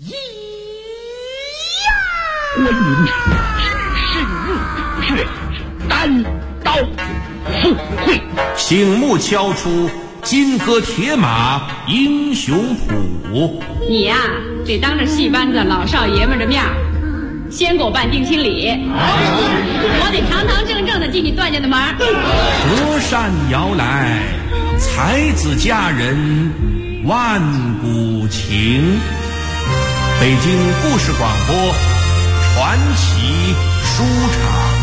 观音神入虎穴，单刀赴会， 醒目敲出金戈铁马英雄谱。 你呀，得当着戏班子老少爷们的面先给我办定亲礼，我得堂堂正正的进你段家的门。 隔山摇来，才子佳人万古情。北京故事广播传奇书场。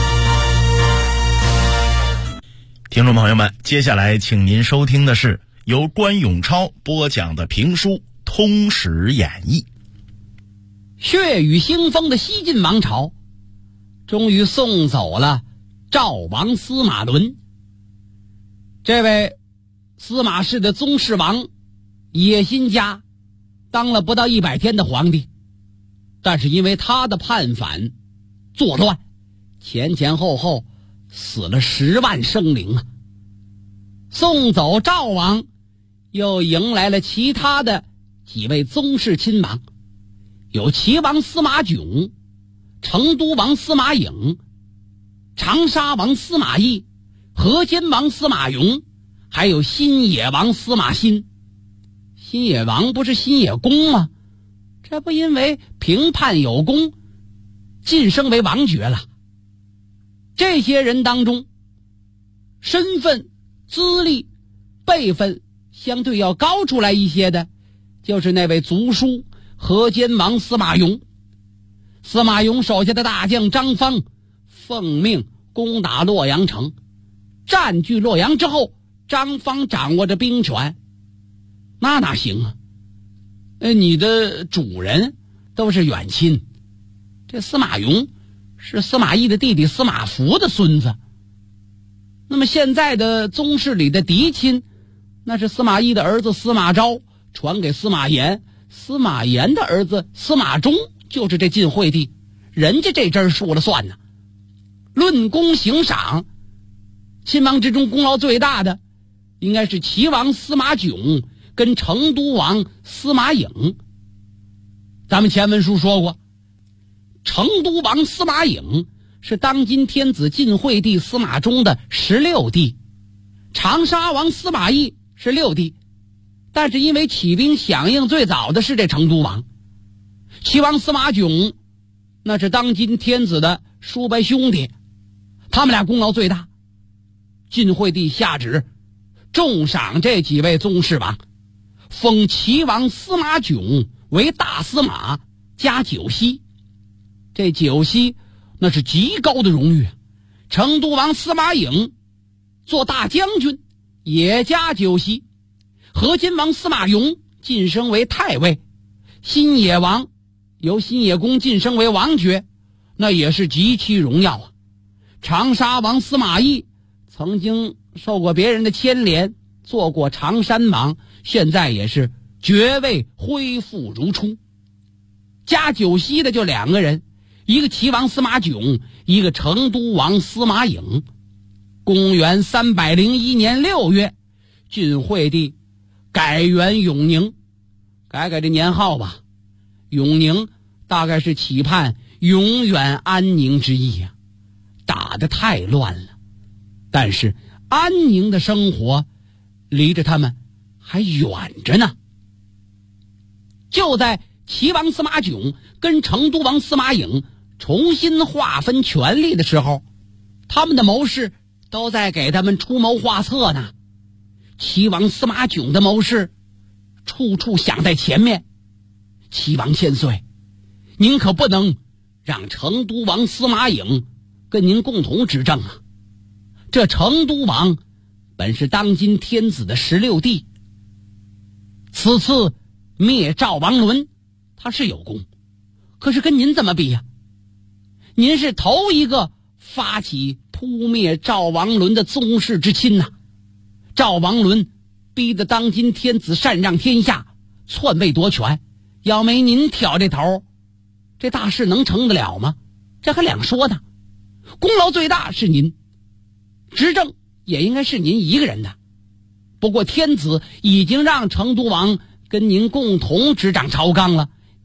听众朋友们，接下来请您收听的是由关永超播讲的评书《通史演义》。 血雨腥风的西晋王朝终于送走了赵王司马伦。这位司马氏的宗室王野心家当了不到100天的皇帝，但是因为他的叛反作乱，前后死了10万生灵啊。送走赵王，又迎来了其他的几位宗室亲王，有齐王司马囧、成都王司马颖、长沙王司马懿、河间王司马颙，还有新野王司马欣。新野王不是新野公吗？这不因为平叛有功晋升为王爵了。这些人当中，身份、资历、辈分相对要高出来一些的，就是那位族叔河间王司马颙。司马颙手下的大将张方奉命攻打洛阳城，占据洛阳之后，张方掌握着兵权，那哪行啊？你的主人都是远亲，这司马颙是司马懿的弟弟司马孚的孙子，那么现在的宗室里的嫡亲，那是司马懿的儿子司马昭传给司马炎，司马炎的儿子司马衷就是这晋惠帝，人家这阵说了算呢。论功行赏，亲王之中功劳最大的应该是齐王司马囧跟成都王司马颖。咱们前文书说过，成都王司马颖是当今天子晋惠帝司马衷的16弟，长沙王司马懿是6弟，但是因为起兵响应最早的是这成都王。齐王司马囧那是当今天子的叔伯兄弟，他们俩功劳最大。晋惠帝下旨重赏这几位宗室王，封齐王司马囧为大司马加九锡。这九锡那是极高的荣誉。成都王司马颖做大将军也加九锡。河间王司马颙晋升为太尉，新野王由新野公晋升为王爵，那也是极其荣耀啊。长沙王司马懿曾经受过别人的牵连，做过长山王，现在也是爵位恢复如初。加九锡的就2个人，一个齐王司马囧，一个成都王司马颖。公元301年6月，晋惠帝改元永宁，改这年号吧。永宁大概是期盼永远安宁之意啊，打得太乱了，但是安宁的生活离着他们还远着呢。就在齐王司马囧跟成都王司马颖重新划分权力的时候，他们的谋士都在给他们出谋划策呢。齐王司马囧的谋士处处想在前面，齐王千岁，您可不能让成都王司马颖跟您共同执政啊。这成都王本是当今天子的16弟，此次灭赵王伦他是有功，可是跟您怎么比呀？您是头一个发起扑灭赵王伦的宗室之亲呐。赵王伦逼得当今天子禅让天下，篡位夺权，要没您挑这头，这大事能成得了吗？这还两说呢。功劳最大是您，执政也应该是您一个人的。不过天子已经让成都王跟您共同执掌朝纲了，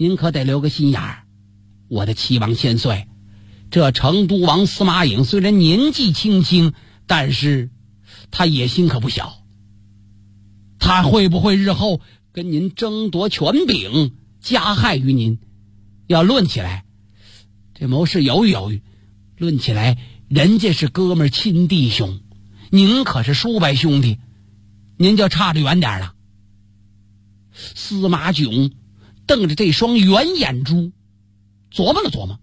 您可得留个心眼儿。我的齐王千岁，这成都王司马颖虽然年纪轻轻，但是他野心可不小。他会不会日后跟您争夺权柄，加害于您？要论起来，这谋士犹豫；论起来，人家是哥们儿亲弟兄，您可是叔伯兄弟，您就差得远点了。司马囧瞪着这双圆眼珠，琢磨了琢磨，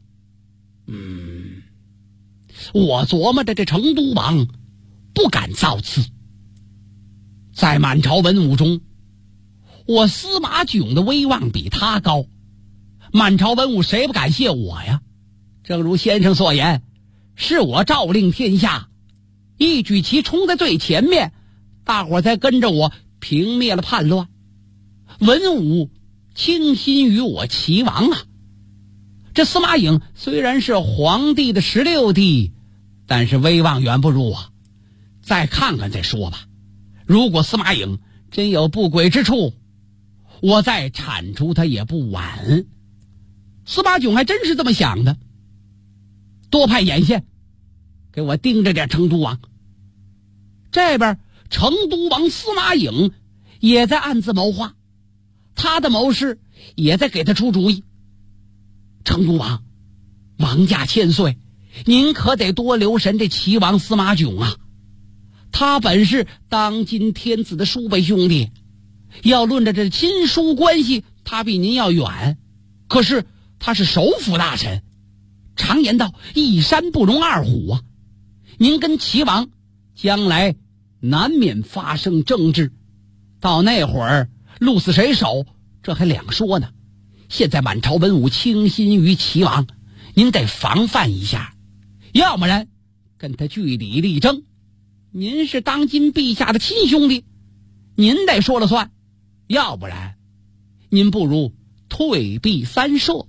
我琢磨着这成都王不敢造次，在满朝文武中，我司马囧的威望比他高，满朝文武谁不感谢我呀？正如先生所言，是我诏令天下，一举旗冲在最前面，大伙才跟着我平灭了叛乱。文武倾心于我齐王啊！这司马颖虽然是皇帝的16弟，但是威望远不如我。再看看再说吧。如果司马颖真有不轨之处，我再铲除他也不晚。司马囧还真是这么想的，多派眼线，给我盯着点成都王。这边成都王司马颖也在暗自谋划，他的谋士也在给他出主意。成都王，王家千岁，您可得多留神这齐王司马囧啊！他本是当今天子的叔辈兄弟，要论着这亲疏关系，他比您要远。可是他是首辅大臣，常言道一山不容二虎啊！您跟齐王将来难免发生争执，到那会儿鹿死谁手，这还两说呢。现在满朝文武倾心于齐王，您得防范一下，要不然跟他据理力争。您是当今陛下的亲兄弟，您得说了算，要不然您不如退避三舍。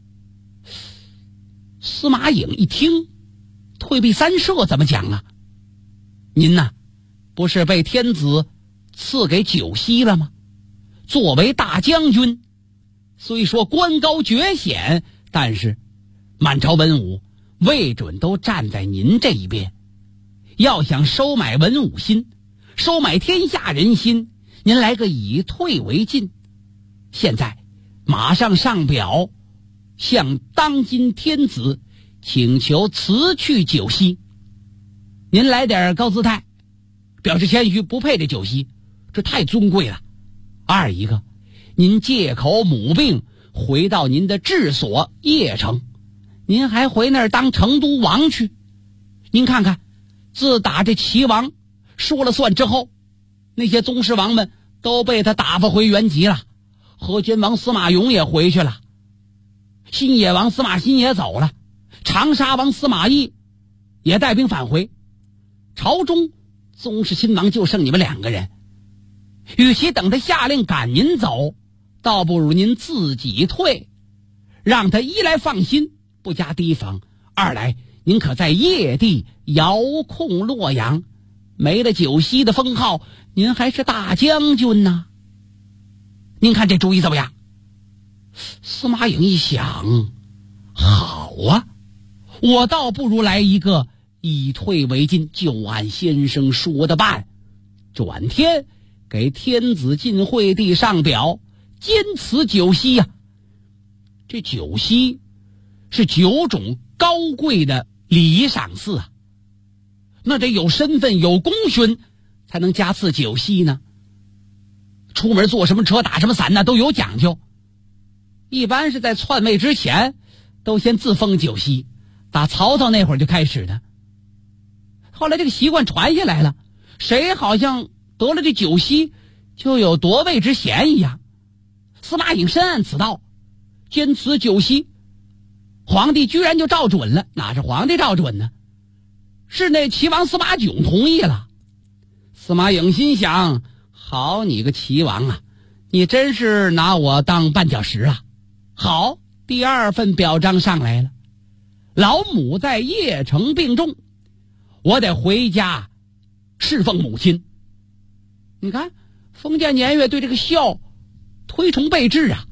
司马颖一听，退避三舍怎么讲啊？您呐，不是被天子赐给九锡了吗？作为大将军，虽说官高爵显，但是满朝文武未准都站在您这一边。要想收买文武心，收买天下人心，您来个以退为进。现在马上上表向当今天子请求辞去九锡。您来点高姿态，表示谦虚，不配这九锡，这太尊贵了。二一个，您借口母病回到您的治所邺城，您还回那儿当成都王去。您看看，自打这齐王说了算之后，那些宗室王们都被他打发回原籍了。河间王司马颙也回去了，新野王司马欣也走了，长沙王司马懿也带兵返回。朝中宗室亲王就剩你们2个人，与其等他下令赶您走，倒不如您自己退，让他一来放心不加提防，二来您可在邺地遥控洛阳，没了九锡的封号，您还是大将军呢。您看这主意怎么样？司马颖一想，好啊，我倒不如来一个以退为进，就按先生说的办，转天给天子晋惠帝上表坚持九锡呀。这九锡是9种高贵的礼仪赏赐啊，那得有身份有功勋才能加赐九锡呢。出门坐什么车打什么伞呢，都有讲究。一般是在篡位之前都先自封九锡，打曹操那会儿就开始的。后来这个习惯传下来了，谁好像得了这九锡就有夺位之嫌一样。司马颖深谙此道，坚持九锡，皇帝居然就照准了。哪是皇帝照准呢？是那齐王司马囧同意了。司马颖心想，好你个齐王啊，你真是拿我当绊脚石啊。好，第2份表彰上来了，老母在邺城病重，我得回家侍奉母亲。你看封建年月对这个孝推崇备至啊，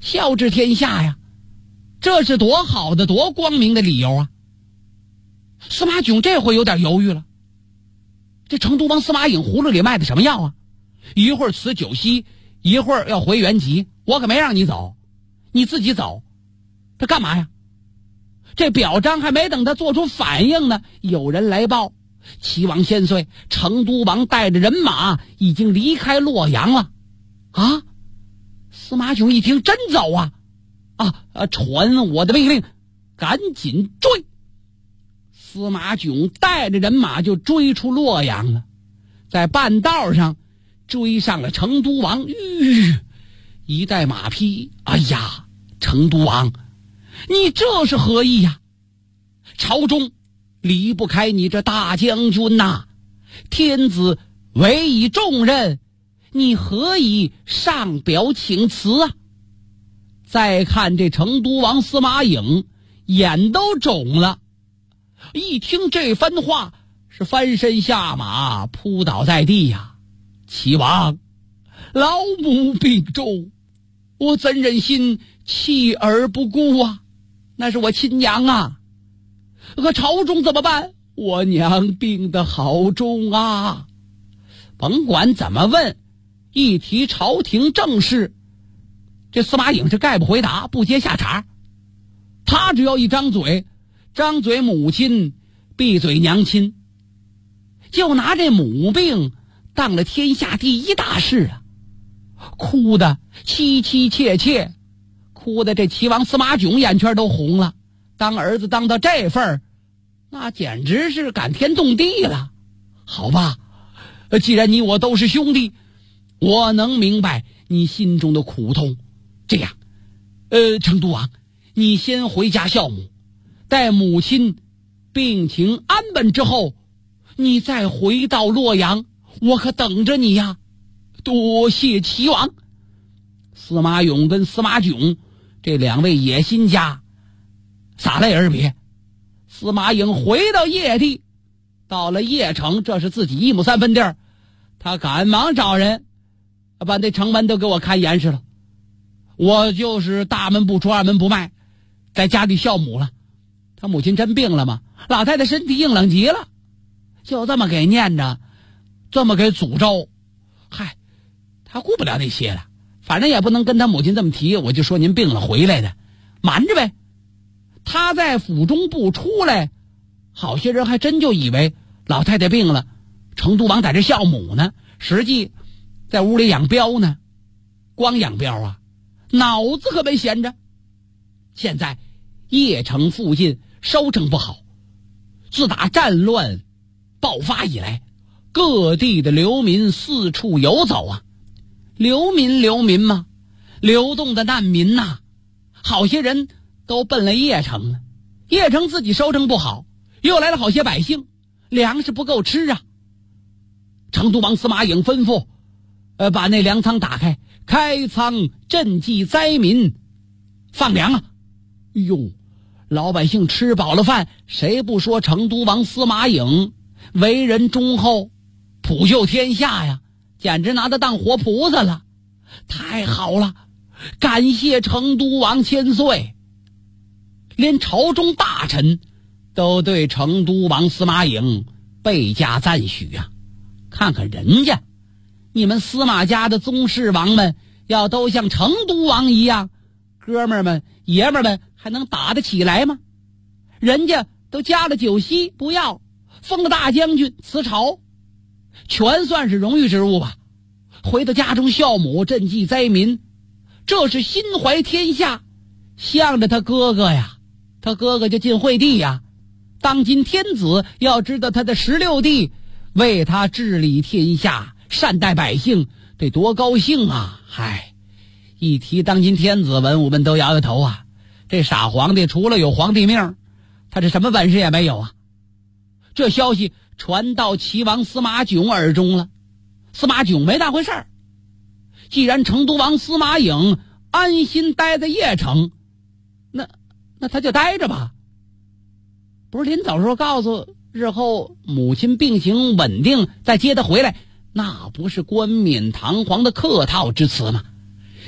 孝治天下呀，这是多好的多光明的理由啊。司马囧这回有点犹豫了，这成都王司马颖葫芦里卖的什么药啊？一会儿辞九锡，一会儿要回原籍，我可没让你走，你自己走，他干嘛呀？这表彰还没等他做出反应呢，有人来报，齐王千岁，成都王带着人马已经离开洛阳了。啊！司马囧一听，真走啊！传我的命令，赶紧追！司马囧带着人马就追出洛阳了，在半道上追上了成都王。一带马匹，哎呀，成都王，你这是何意呀？朝中离不开你这大将军呐，天子委以重任，你何以上表请辞啊？再看这成都王司马颖，眼都肿了，一听这番话，是翻身下马，扑倒在地呀。齐王，老母病重，我怎忍心弃而不顾啊？那是我亲娘啊，可朝中怎么办？我娘病得好重啊！甭管怎么问，一提朝廷政事，这司马颖是概不回答，不接下茬。他只要一张嘴，母亲，闭嘴娘亲，就拿这母病当了天下第一大事啊！哭得凄凄切切，哭得这齐王司马囧眼圈都红了。当儿子当到这份儿，那简直是感天动地了。好吧，既然你我都是兄弟，我能明白你心中的苦痛。这样，成都王，你先回家孝母，待母亲病情安稳之后，你再回到洛阳，我可等着你呀。多谢齐王。司马勇跟司马囧这两位野心家洒泪而别。司马颖回到邺地，到了邺城，这是自己1亩3分地儿，他赶忙找人把那城门都给我看严实了。我就是大门不出二门不迈，在家里孝母了。他母亲真病了吗？老太太身体硬朗极了，就这么给念着，这么给诅咒。嗨，他顾不了那些了，反正也不能跟他母亲这么提，我就说您病了回来的，瞒着呗。他在府中不出来，好些人还真就以为老太太病了，成都王在这孝母呢，实际在屋里养膘呢。光养膘啊，脑子可没闲着。现在邺城附近收成不好，自打战乱爆发以来，各地的流民四处游走啊。流民嘛，流动的难民呐，好些人都奔了邺城了。邺城自己收成不好，又来了好些百姓，粮食不够吃啊。成都王司马颖吩咐把那粮仓打开，开仓赈济灾民，放粮啊。哟，老百姓吃饱了饭，谁不说成都王司马颖为人忠厚，普救天下呀，简直拿他当活菩萨了。太好了，感谢成都王千岁。连朝中大臣都对成都王司马颖倍加赞许啊。看看人家，你们司马家的宗室王们要都像成都王一样，哥们儿们爷们儿们还能打得起来吗？人家都加了九锡不要，封了大将军辞朝，全算是荣誉之物吧。回到家中孝母赈济灾民，这是心怀天下，向着他哥哥呀。他哥哥就晋惠帝呀，当今天子要知道他的16弟为他治理天下，善待百姓，得多高兴啊！嗨，一提当今天子，文武们都摇摇头啊。这傻皇帝除了有皇帝命，他这什么本事也没有啊。这消息传到齐王司马囧耳中了，司马囧没当回事儿。既然成都王司马颖安心待在邺城，那他就待着吧。不是临走时候告诉日后母亲病情稳定再接他回来，那不是冠冕堂皇的客套之词吗？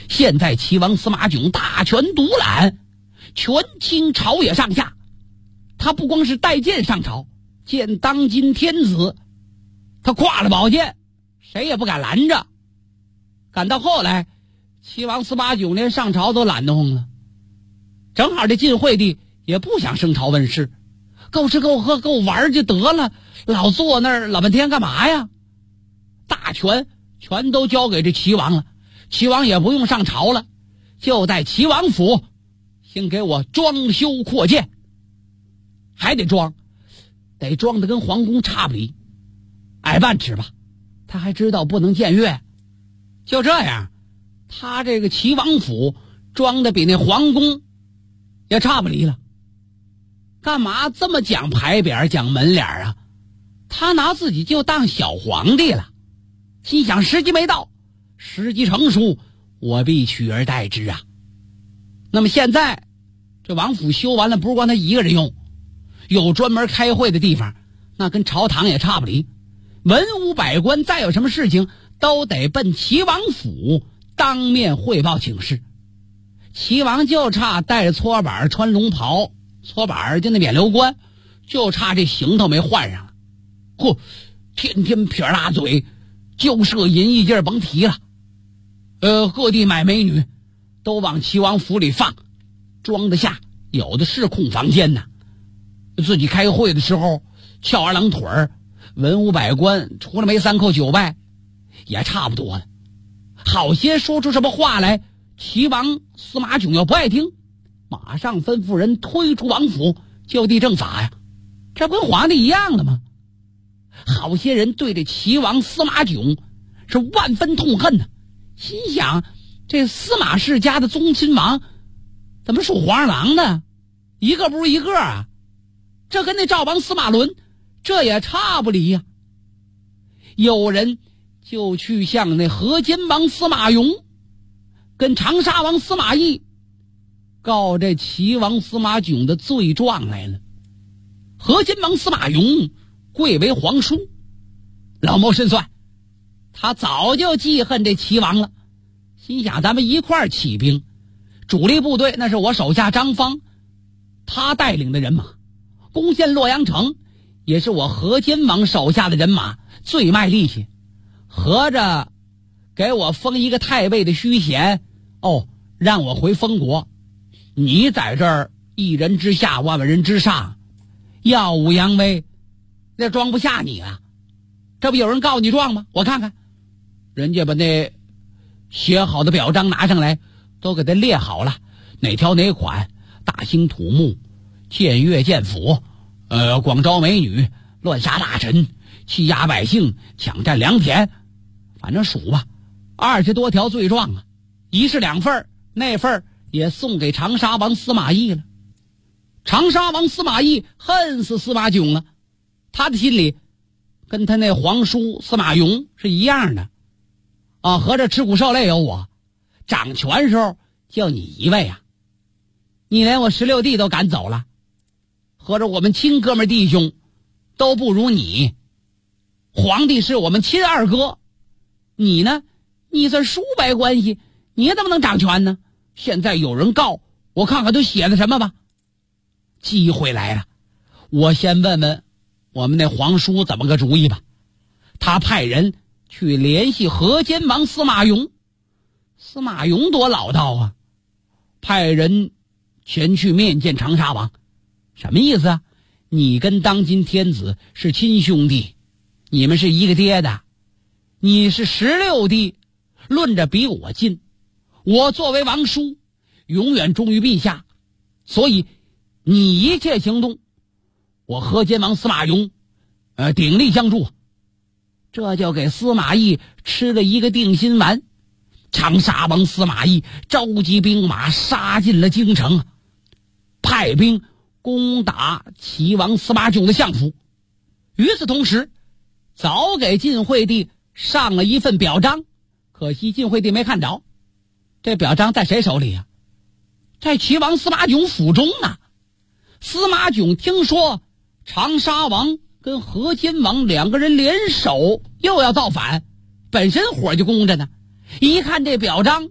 现在齐王司马囧大权独揽，权倾朝野上下。他不光是带剑上朝，见当今天子，他挎了宝剑，谁也不敢拦着。赶到后来，齐王司马囧连上朝都懒得慌了。正好这晋惠帝也不想升朝问世，够吃够喝够玩就得了，老坐那儿老半天干嘛呀？大权全都交给这齐王了，齐王也不用上朝了，就在齐王府先给我装修扩建，还得装得跟皇宫差不离，矮半尺吧。他还知道不能僭越，就这样，他这个齐王府装的比那皇宫也差不离了。干嘛这么讲牌匾讲门脸啊？他拿自己就当小皇帝了，心想时机没到，时机成熟，我必取而代之啊。那么现在这王府修完了，不是光他一个人用，有专门开会的地方，那跟朝堂也差不离。文武百官再有什么事情都得奔齐王府当面汇报请示。齐王就差带着搓板穿龙袍，搓板就那冕旒冠，就差这行头没换上了。嚯，天天撇大嘴，交涉淫逸劲儿甭提了。各地买美女都往齐王府里放，装得下，有的是空房间呢。自己开会的时候翘二郎腿儿，文武百官除了没3叩9拜也差不多了。好些说出什么话来，齐王司马囧要不爱听，马上吩咐人推出王府，就地正法呀，这不跟皇帝一样的吗？好些人对这齐王司马囧是万分痛恨呢，心想这司马氏家的宗亲王怎么属黄二郎呢？一个不如一个啊！这跟那赵王司马伦这也差不离呀。有人就去向那河间王司马颙跟长沙王司马懿告这齐王司马囧的罪状来了。河间王司马颙贵为皇叔，老谋深算，他早就记恨这齐王了，心想咱们一块儿起兵，主力部队那是我手下张方他带领的人马，攻陷洛阳城也是我河间王手下的人马最卖力气，合着给我封一个太尉的虚衔，让我回封国。你在这儿一人之下万万人之上，耀武扬威，那装不下你啊。这不有人告你状吗？我看看，人家把那写好的表彰拿上来，都给他列好了，哪条哪款，大兴土木，僭越建府，广招美女，乱杀大臣，欺压百姓，抢占良田，反正数吧，20多条罪状啊，一式2份，那份也送给长沙王司马懿了。长沙王司马懿恨死司马囧了，他的心里跟他那皇叔司马颙是一样的啊，合着吃苦受累有我，掌权时候就你一位啊，你连我16弟都赶走了，合着我们亲哥们弟兄都不如你，皇帝是我们亲二哥，你呢，你算叔伯关系，你怎么能掌权呢？现在有人告，我看看都写的什么吧。机会来了，我先问问我们那皇叔怎么个主意吧。他派人去联系河间王司马颙，司马颙多老道啊，派人前去面见长沙王。什么意思啊？你跟当今天子是亲兄弟，你们是一个爹的，你是16弟，论着比我近，我作为王叔永远忠于陛下，所以你一切行动我河间王司马颙鼎力相助。这就给司马懿吃了一个定心丸。长沙王司马懿召集兵马杀进了京城，派兵攻打齐王司马囧的相府。与此同时，早给晋惠帝上了一份表彰，可惜晋惠帝没看着。这表彰在谁手里啊？在齐王司马囧府中啊。司马囧听说长沙王跟河间王2个人联手又要造反，本身火就攻着呢，一看这表彰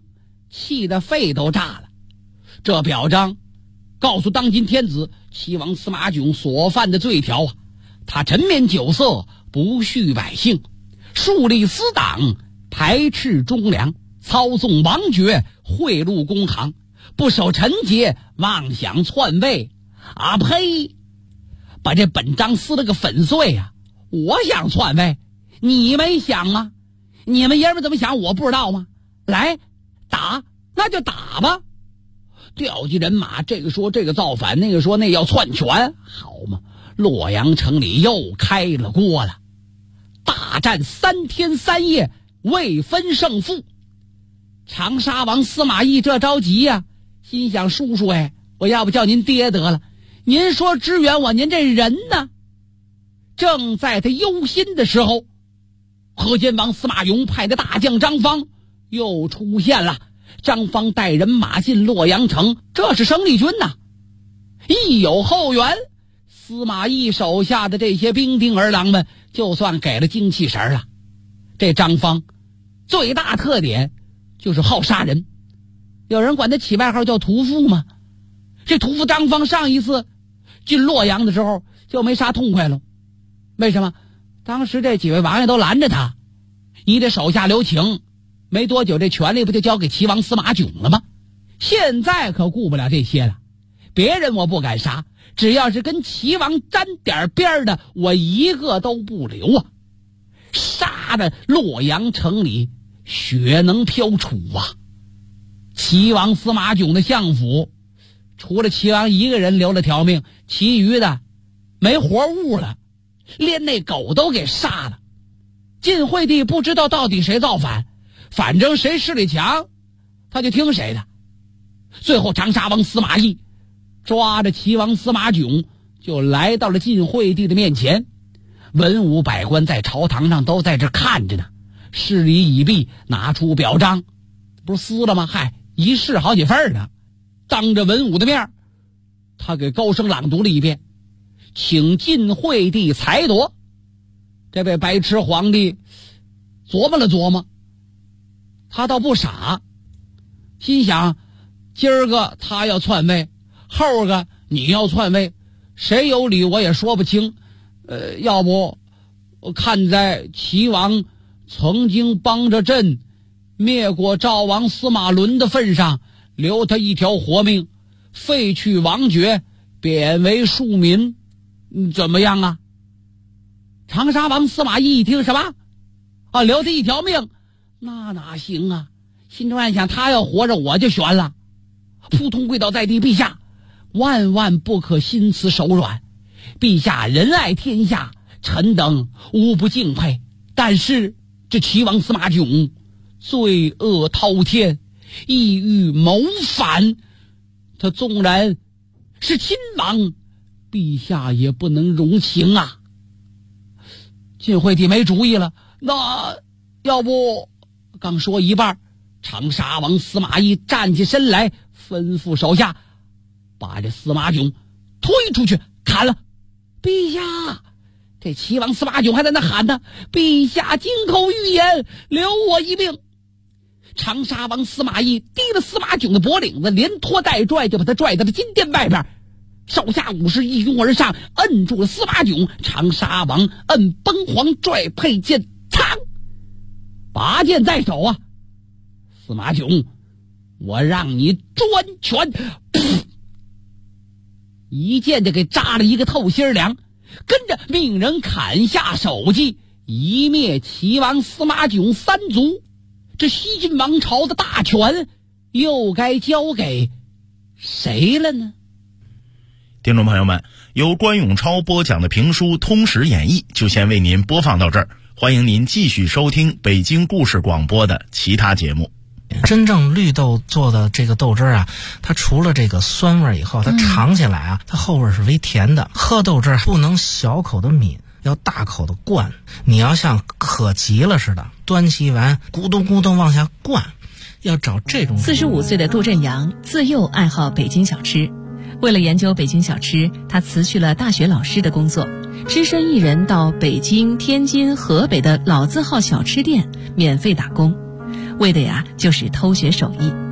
气得肺都炸了。这表彰告诉当今天子齐王司马囧所犯的罪条啊，他沉湎酒色，不恤百姓，树立私党，排斥忠良，操纵王爵，贿赂公行，不守臣节，妄想篡位。啊呸！把这本章撕了个粉碎啊！我想篡位，你没想吗？你们爷们怎么想我不知道吗？来打，那就打吧。调集人马，这个说这个造反，那个说那要篡权，好嘛，洛阳城里又开了锅了。大战3天3夜，未分胜负。长沙王司马懿这着急呀，心想叔叔我要不叫您爹得了，您说支援我，您这人呢？正在他忧心的时候，河间王司马颙派的大将张方又出现了。张方带人马进洛阳城，这是生力军呐。一有后援，司马懿手下的这些兵丁儿郎们就算给了精气神了。这张方最大特点就是好杀人，有人管他起外号叫屠夫吗？这屠夫张方上一次进洛阳的时候就没杀痛快了。为什么？当时这几位王爷都拦着他，你得手下留情。没多久这权力不就交给齐王司马囧了吗？现在可顾不了这些了，别人我不敢杀，只要是跟齐王沾点边的，我一个都不留啊！杀的洛阳城里血能飘杵啊！齐王司马囧的相府，除了齐王一个人留了条命，其余的没活物了，连那狗都给杀了。晋惠帝不知道到底谁造反，反正谁势力强他就听谁的。最后长沙王司马懿抓着齐王司马囧就来到了晋惠帝的面前，文武百官在朝堂上都在这看着呢，事礼已毕，拿出表彰，不是撕了吗？一式好几份呢。当着文武的面，他给高声朗读了一遍，请晋惠帝裁夺。这位白痴皇帝琢磨了琢磨，他倒不傻，心想今儿个他要篡位，后个你要篡位，谁有理我也说不清。要不我看在齐王曾经帮着朕灭过赵王司马伦的份上，留他一条活命，废去王爵，贬为庶民，怎么样啊？长沙王司马懿一听什么留他一条命，那哪行啊？心中暗想，他要活着我就悬了。扑通跪倒在地，陛下，万万不可心慈手软，陛下仁爱天下，臣等无不敬佩，但是这齐王司马囧罪恶滔天，意欲谋反，他纵然是亲王，陛下也不能容情啊。晋惠帝没主意了，那要不刚说一半，长沙王司马懿站起身来，吩咐手下把这司马囧推出去砍了。陛下，这齐王司马囧还在那喊呢，陛下金口玉言，留我一命。长沙王司马懿提了司马囧的脖领子，连拖带拽就把他拽到了金殿外边，手下武士一拥而上，摁住了司马囧。长沙王摁崩簧，拽佩剑，噌，拔剑在手啊！司马囧，我让你专权！噗，一剑就给扎了一个透心凉，跟着命人砍下首级，一灭齐王司马囧三族。这西晋王朝的大权又该交给谁了呢？ 听众朋友们，由关永超播讲的评书《通史演义》就先为您播放到这儿，欢迎您继续收听北京故事广播的其他节目。 真正绿豆做的这个豆汁啊，它除了这个酸味以后，它尝起来啊，它后味是微甜的。喝豆汁不能小口的抿，要大口的灌，你要像渴急了似的，端起碗咕咚咕咚往下灌，要找这种。 45岁的杜振阳自幼爱好北京小吃，为了研究北京小吃，他辞去了大学老师的工作，只身一人到北京、天津、河北的老字号小吃店免费打工，为的就是偷学手艺。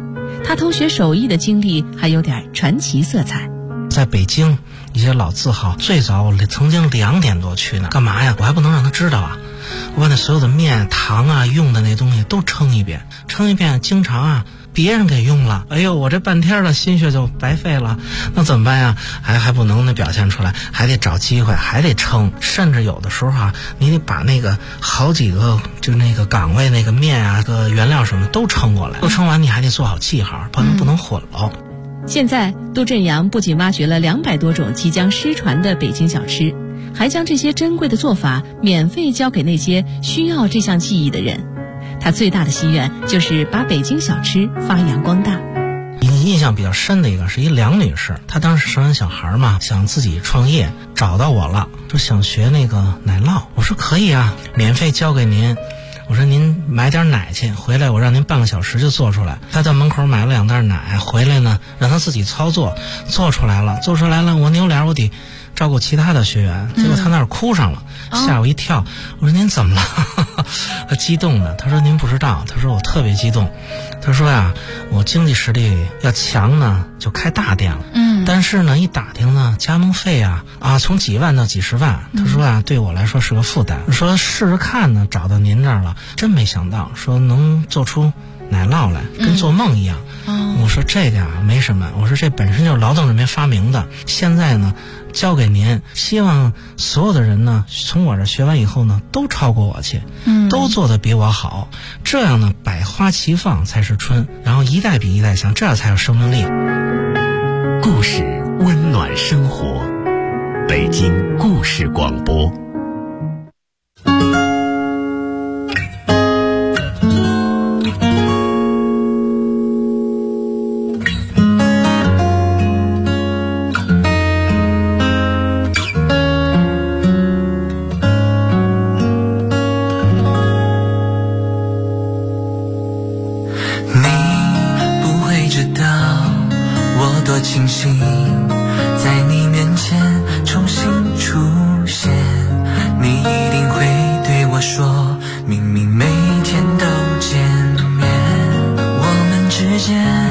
他偷学手艺的经历还有点传奇色彩。 在北京一些老字号，最早我曾经2点多去呢，干嘛呀？我还不能让他知道啊！我把那所有的面、糖啊、用的那东西都称一遍，经常啊别人给用了，哎呦，我这半天的心血就白费了，那怎么办呀？还不能表现出来，还得找机会，还得称，甚至有的时候啊，你得把那个好几个就那个岗位那个面啊、个原料什么都称过来，都称完你还得做好记号，不能混了。 现在杜振阳不仅挖掘了200多种即将失传的北京小吃，还将这些珍贵的做法免费教给那些需要这项技艺的人。他最大的心愿就是把北京小吃发扬光大。 印象比较深的一个是一梁女士，她当时生完小孩嘛，想自己创业，找到我了，说想学那个奶酪。我说可以啊，免费教给您。我说您买点奶去，回来我让您半个小时就做出来。他在门口买了2袋奶，回来呢让他自己操作，做出来了，我扭脸我得照顾其他的学员，结果他那儿哭上了，吓我一跳。我说您怎么了？他激动的，他说您不知道，他说我特别激动，他说呀，我经济实力要强呢就开大店了，但是呢一打听呢加盟费啊从几万到几十万，他说啊对我来说是个负担，说试试看呢，找到您这儿了，真没想到说能做出奶酪来，跟做梦一样。我说这个没什么，我说这本身就是劳动人民发明的，现在呢交给您，希望所有的人呢从我这学完以后呢都超过我去，都做得比我好，这样呢百花齐放才是春，然后一代比一代强，这样才有生命力。 故事温暖生活，北京故事广播。 清醒，在你面前重新出现，你一定会对我说，明明每天都见面，我们之间